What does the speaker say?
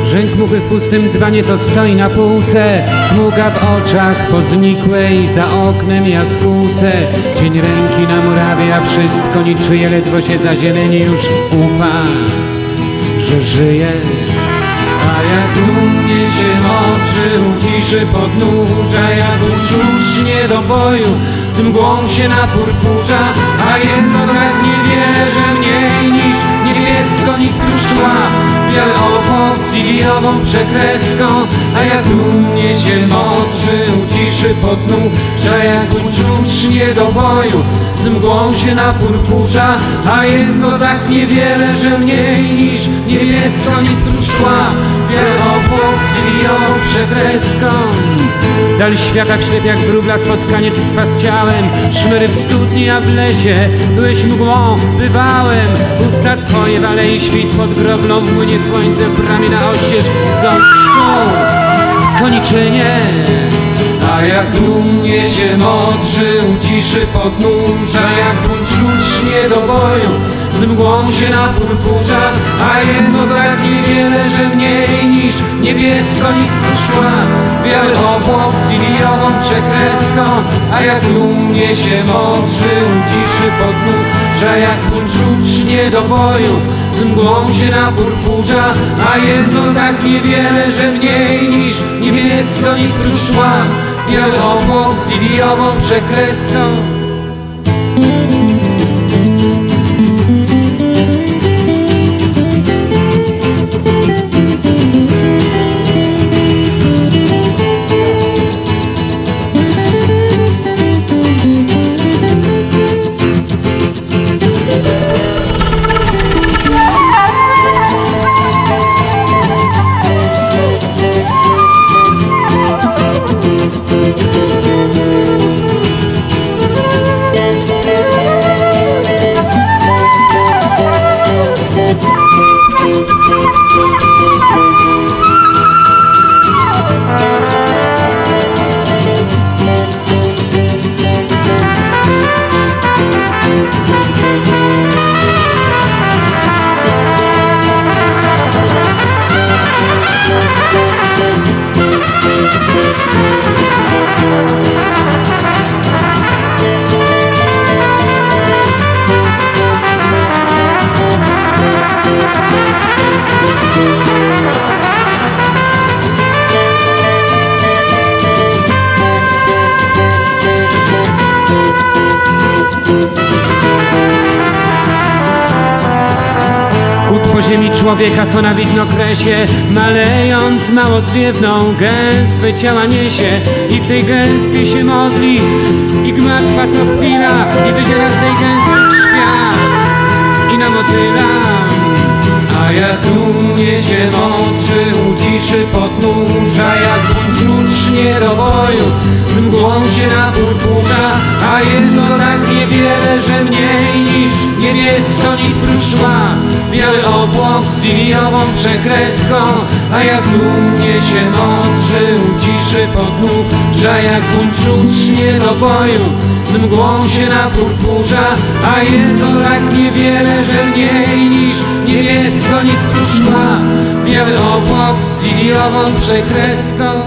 Brzęk muchy w pustym dzbanie, co stoi na półce. Smuga w oczach po znikłej za oknem jaskółce. Cień ręki na murawie, a wszystko niczyje, ledwo się zazieleni, już ufa, że żyje. A jak dumnie się oczy uciszy podnóża, jak uczuśnie do boju z mgłą się napurpurza, a jednak niewiele, że mniej niż niebiesko nikt pluszczła, biały obłok z liliową przekreską. A jak dumnie się oczy uciszy podnóża, jak uczucznie do boju z mgłą się napurpurza, a jest to tak niewiele, że mniej niż niebiesko nikt pluszczła, biały obłok z liliową przekreską. Dal świata w ślepiach wróbla, spotkanie trwa z ciałem. Szmery w studni, a w lesie byłeś mgłą, bywałem. Usta twoje w alei świt pod grobną, w młynie słońce, w bramie na oścież zgon pszczół, koniczynie. A jak dumnie się modrzy uciszy podnóża, jak buńczucznie do boju z mgłą się napurpurza, a jedno tak niewiele, że mniej niż niebiesko nikt puszczła, biały obłok z liliową przekreską. A jak dumnie się modrzy uciszy podnóża, jak buńczucznie do boju z mgłą się napurpurza, a jedno tak niewiele, że mniej niż niebiesko nikt puszczła, biały obłok z liliową przekreską. Po ziemi człowieka, co na widnokresie, malejąc mało zwiewną, gęstwę ciała niesie i w tej gęstwie się modli. I gma trwa co chwila i wyziera z tej gęstwy świat i na motyla. A jak dumnie się modrzy uciszy podnóża, jak buńczucznie do boju z mgłą się napurpurza, a jedno tak niewiele, że mniej niż niebiesko nikt pruszczła, biały obłok z liliową przekreską. A jak dumnie się modrzy uciszy podnóża, jak buńczucznie do boju z mgłą się napurpurza, a jedno tak niewiele, że mniej niż niebiesko nikt pruszczła, biały obłok z liliową przekreską.